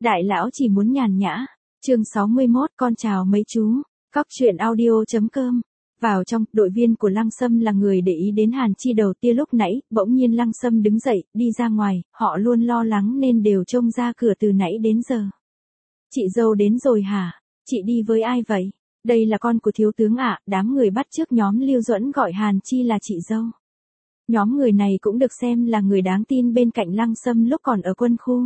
Đại lão chỉ muốn nhàn nhã. Chương 61, con chào mấy chú. Cóc truyện audio.com. Vào trong, đội viên của Lăng Sâm là người để ý đến Hàn Chi đầu tia lúc nãy, bỗng nhiên Lăng Sâm đứng dậy, đi ra ngoài, họ luôn lo lắng nên đều trông ra cửa từ nãy đến giờ. Chị dâu đến rồi hả? Chị đi với ai vậy? Đây là con của thiếu tướng ạ. Đám người bắt chước nhóm Lưu Duẫn gọi Hàn Chi là chị dâu. Nhóm người này cũng được xem là người đáng tin bên cạnh Lăng Sâm lúc còn ở quân khu.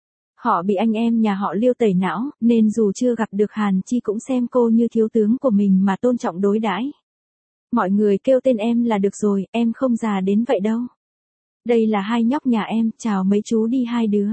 Họ bị anh em nhà họ Lưu tẩy não, nên dù chưa gặp được Hàn Chi cũng xem cô như thiếu tướng của mình mà tôn trọng đối đãi. Mọi người kêu tên em là được rồi, em không già đến vậy đâu. Đây là hai nhóc nhà em, chào mấy chú đi hai đứa.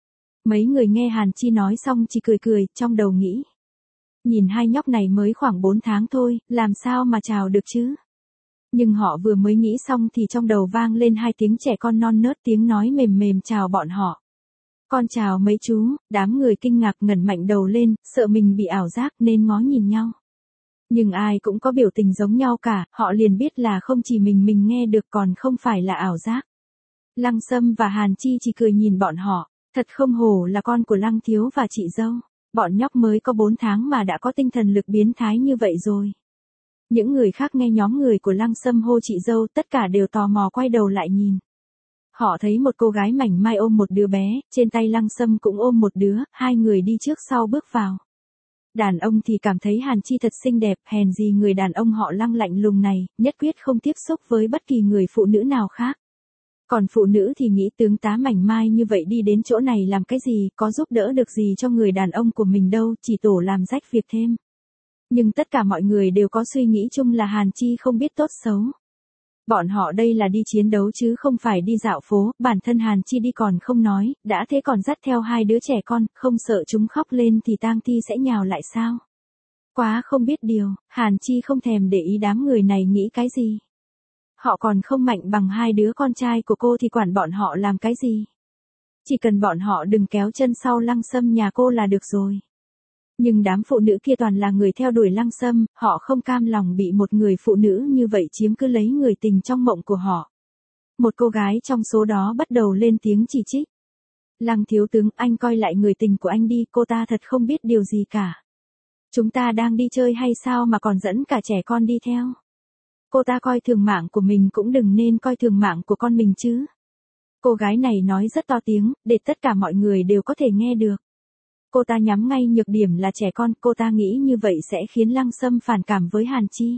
Mấy người nghe Hàn Chi nói xong chỉ cười cười, trong đầu nghĩ. Nhìn hai nhóc này mới khoảng 4 tháng thôi, làm sao mà chào được chứ? Nhưng họ vừa mới nghĩ xong thì trong đầu vang lên hai tiếng trẻ con non nớt, tiếng nói mềm mềm chào bọn họ. Con chào mấy chú. Đám người kinh ngạc ngẩng mạnh đầu lên, sợ mình bị ảo giác nên ngó nhìn nhau. Nhưng ai cũng có biểu tình giống nhau cả, họ liền biết là không chỉ mình nghe được còn không phải là ảo giác. Lăng Sâm và Hàn Chi chỉ cười nhìn bọn họ, thật không hổ là con của Lăng thiếu và chị dâu. Bọn nhóc mới có 4 tháng mà đã có tinh thần lực biến thái như vậy rồi. Những người khác nghe nhóm người của Lăng Sâm hô chị dâu tất cả đều tò mò quay đầu lại nhìn. Họ thấy một cô gái mảnh mai ôm một đứa bé, trên tay Lăng Sâm cũng ôm một đứa, hai người đi trước sau bước vào. Đàn ông thì cảm thấy Hàn Chi thật xinh đẹp, hèn gì người đàn ông họ Lăng lạnh lùng này, nhất quyết không tiếp xúc với bất kỳ người phụ nữ nào khác. Còn phụ nữ thì nghĩ tướng tá mảnh mai như vậy đi đến chỗ này làm cái gì, có giúp đỡ được gì cho người đàn ông của mình đâu, chỉ tổ làm rách việc thêm. Nhưng tất cả mọi người đều có suy nghĩ chung là Hàn Chi không biết tốt xấu. Bọn họ đây là đi chiến đấu chứ không phải đi dạo phố, bản thân Hàn Chi đi còn không nói, đã thế còn dắt theo hai đứa trẻ con, không sợ chúng khóc lên thì tang thi sẽ nhào lại sao? Quá không biết điều, Hàn Chi không thèm để ý đám người này nghĩ cái gì. Họ còn không mạnh bằng hai đứa con trai của cô thì quản bọn họ làm cái gì? Chỉ cần bọn họ đừng kéo chân sau Lăng Sâm nhà cô là được rồi. Nhưng đám phụ nữ kia toàn là người theo đuổi Lăng Sâm, họ không cam lòng bị một người phụ nữ như vậy chiếm cứ lấy người tình trong mộng của họ. Một cô gái trong số đó bắt đầu lên tiếng chỉ trích. Lăng thiếu tướng, anh coi lại người tình của anh đi, cô ta thật không biết điều gì cả. Chúng ta đang đi chơi hay sao mà còn dẫn cả trẻ con đi theo? Cô ta coi thường mạng của mình cũng đừng nên coi thường mạng của con mình chứ. Cô gái này nói rất to tiếng, để tất cả mọi người đều có thể nghe được. Cô ta nhắm ngay nhược điểm là trẻ con, cô ta nghĩ như vậy sẽ khiến Lăng Sâm phản cảm với Hàn Chi.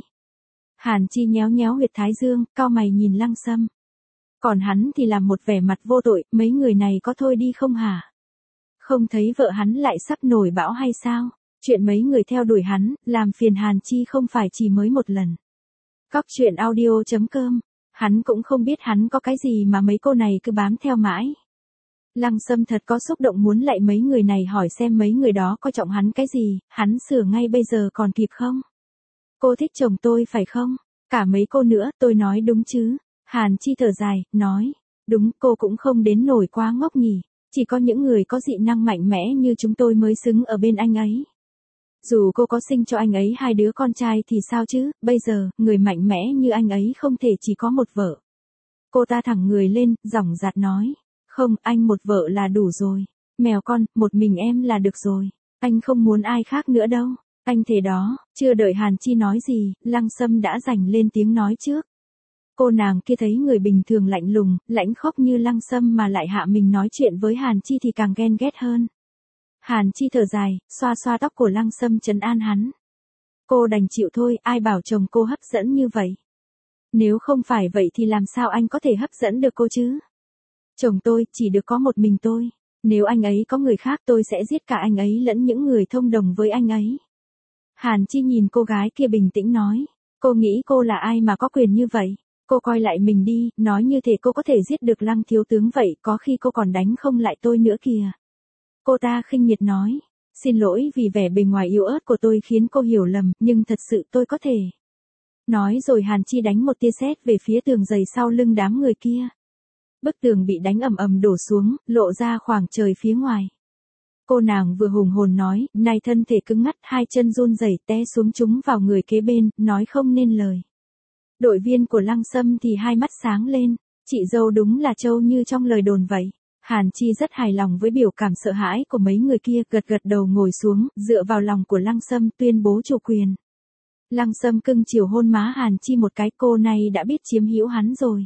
Hàn Chi nhéo nhéo huyệt thái dương, cau mày nhìn Lăng Sâm. Còn hắn thì làm một vẻ mặt vô tội, mấy người này có thôi đi không hả? Không thấy vợ hắn lại sắp nổi bão hay sao? Chuyện mấy người theo đuổi hắn, làm phiền Hàn Chi không phải chỉ mới một lần. Cóc truyện audio.com. Hắn cũng không biết hắn có cái gì mà mấy cô này cứ bám theo mãi. Lăng Sâm thật có xúc động muốn lạy mấy người này hỏi xem mấy người đó coi trọng hắn cái gì, hắn sửa ngay bây giờ còn kịp không? Cô thích chồng tôi phải không? Cả mấy cô nữa, tôi nói đúng chứ? Hàn Chi thở dài, nói, đúng, cô cũng không đến nổi quá ngốc nhỉ, chỉ có những người có dị năng mạnh mẽ như chúng tôi mới xứng ở bên anh ấy. Dù cô có sinh cho anh ấy hai đứa con trai thì sao chứ, bây giờ, người mạnh mẽ như anh ấy không thể chỉ có một vợ. Cô ta thẳng người lên, dõng dạc nói. Không, anh một vợ là đủ rồi. Mèo con, một mình em là được rồi. Anh không muốn ai khác nữa đâu. Anh thề đó. Chưa đợi Hàn Chi nói gì, Lăng Sâm đã giành lên tiếng nói trước. Cô nàng kia thấy người bình thường lạnh lùng, lãnh khốc như Lăng Sâm mà lại hạ mình nói chuyện với Hàn Chi thì càng ghen ghét hơn. Hàn Chi thở dài, xoa xoa tóc của Lăng Sâm trấn an hắn. Cô đành chịu thôi, ai bảo chồng cô hấp dẫn như vậy. Nếu không phải vậy thì làm sao anh có thể hấp dẫn được cô chứ? Chồng tôi chỉ được có một mình tôi. Nếu anh ấy có người khác tôi sẽ giết cả anh ấy lẫn những người thông đồng với anh ấy. Hàn Chi nhìn cô gái kia bình tĩnh nói. Cô nghĩ cô là ai mà có quyền như vậy? Cô coi lại mình đi, nói như thể cô có thể giết được Lăng thiếu tướng vậy, có khi cô còn đánh không lại tôi nữa kìa. Cô ta khinh miệt nói. Xin lỗi vì vẻ bề ngoài yếu ớt của tôi khiến cô hiểu lầm, nhưng thật sự tôi có thể. Nói rồi Hàn Chi đánh một tia sét về phía tường dày sau lưng đám người kia. Bức tường bị đánh ầm ầm đổ xuống, lộ ra khoảng trời phía ngoài. Cô nàng vừa hùng hồn nói, này thân thể cứng ngắt, hai chân run rẩy té xuống trúng vào người kế bên, nói không nên lời. Đội viên của Lăng Sâm thì hai mắt sáng lên, chị dâu đúng là trâu như trong lời đồn vậy. Hàn Chi rất hài lòng với biểu cảm sợ hãi của mấy người kia, gật gật đầu ngồi xuống, dựa vào lòng của Lăng Sâm tuyên bố chủ quyền. Lăng Sâm cưng chiều hôn má Hàn Chi một cái, cô này đã biết chiếm hữu hắn rồi.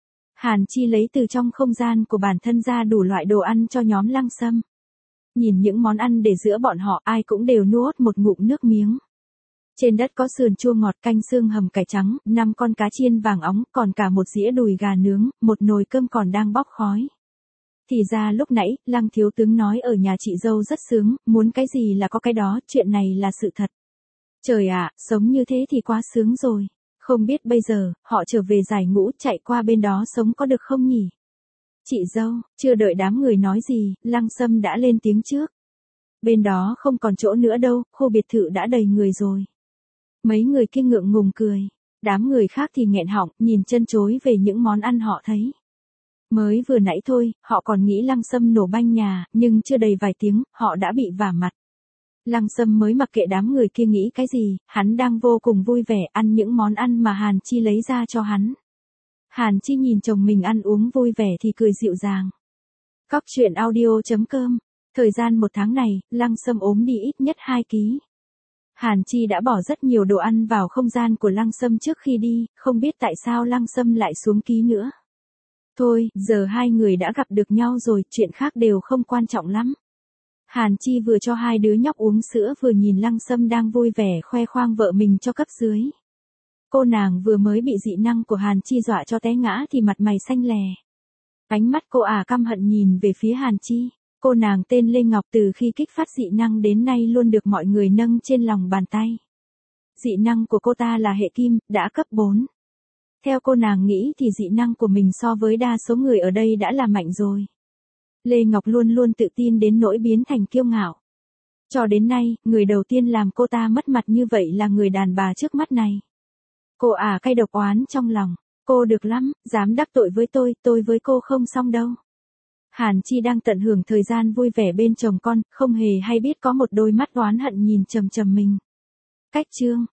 Hàn Chi lấy từ trong không gian của bản thân ra đủ loại đồ ăn cho nhóm Lăng Sâm. Nhìn những món ăn để giữa bọn họ, ai cũng đều nuốt một ngụm nước miếng. Trên đất có sườn chua ngọt, canh xương hầm cải trắng, 5 con cá chiên vàng óng, còn cả một dĩa đùi gà nướng, một nồi cơm còn đang bốc khói. Thì ra lúc nãy, Lăng thiếu tướng nói ở nhà chị dâu rất sướng, muốn cái gì là có cái đó, chuyện này là sự thật. Trời ạ, sống như thế thì quá sướng rồi. Không biết bây giờ, họ trở về giải ngũ chạy qua bên đó sống có được không nhỉ? Chị dâu, chưa đợi đám người nói gì, Lăng Sâm đã lên tiếng trước. Bên đó không còn chỗ nữa đâu, khu biệt thự đã đầy người rồi. Mấy người kia ngượng ngùng cười. Đám người khác thì nghẹn họng, nhìn chân chối về những món ăn họ thấy. Mới vừa nãy thôi, họ còn nghĩ Lăng Sâm nổ banh nhà, nhưng chưa đầy vài tiếng, họ đã bị vả mặt. Lăng Sâm mới mặc kệ đám người kia nghĩ cái gì, hắn đang vô cùng vui vẻ ăn những món ăn mà Hàn Chi lấy ra cho hắn. Hàn Chi nhìn chồng mình ăn uống vui vẻ thì cười dịu dàng. Cóc truyện audio.com. Thời gian 1 tháng này, Lăng Sâm ốm đi ít nhất 2 ký. Hàn Chi đã bỏ rất nhiều đồ ăn vào không gian của Lăng Sâm trước khi đi, không biết tại sao Lăng Sâm lại xuống ký nữa. Thôi, giờ hai người đã gặp được nhau rồi, chuyện khác đều không quan trọng lắm. Hàn Chi vừa cho hai đứa nhóc uống sữa vừa nhìn Lăng Sâm đang vui vẻ khoe khoang vợ mình cho cấp dưới. Cô nàng vừa mới bị dị năng của Hàn Chi dọa cho té ngã thì mặt mày xanh lè. Ánh mắt cô căm hận nhìn về phía Hàn Chi. Cô nàng tên Lê Ngọc từ khi kích phát dị năng đến nay luôn được mọi người nâng trên lòng bàn tay. Dị năng của cô ta là hệ kim, đã cấp 4. Theo cô nàng nghĩ thì dị năng của mình so với đa số người ở đây đã là mạnh rồi. Lê Ngọc luôn luôn tự tin đến nỗi biến thành kiêu ngạo. Cho đến nay, người đầu tiên làm cô ta mất mặt như vậy là người đàn bà trước mắt này. Cô cay độc oán trong lòng. Cô được lắm, dám đắc tội với tôi với cô không xong đâu. Hàn Chi đang tận hưởng thời gian vui vẻ bên chồng con, không hề hay biết có một đôi mắt oán hận nhìn chằm chằm mình. Cách chương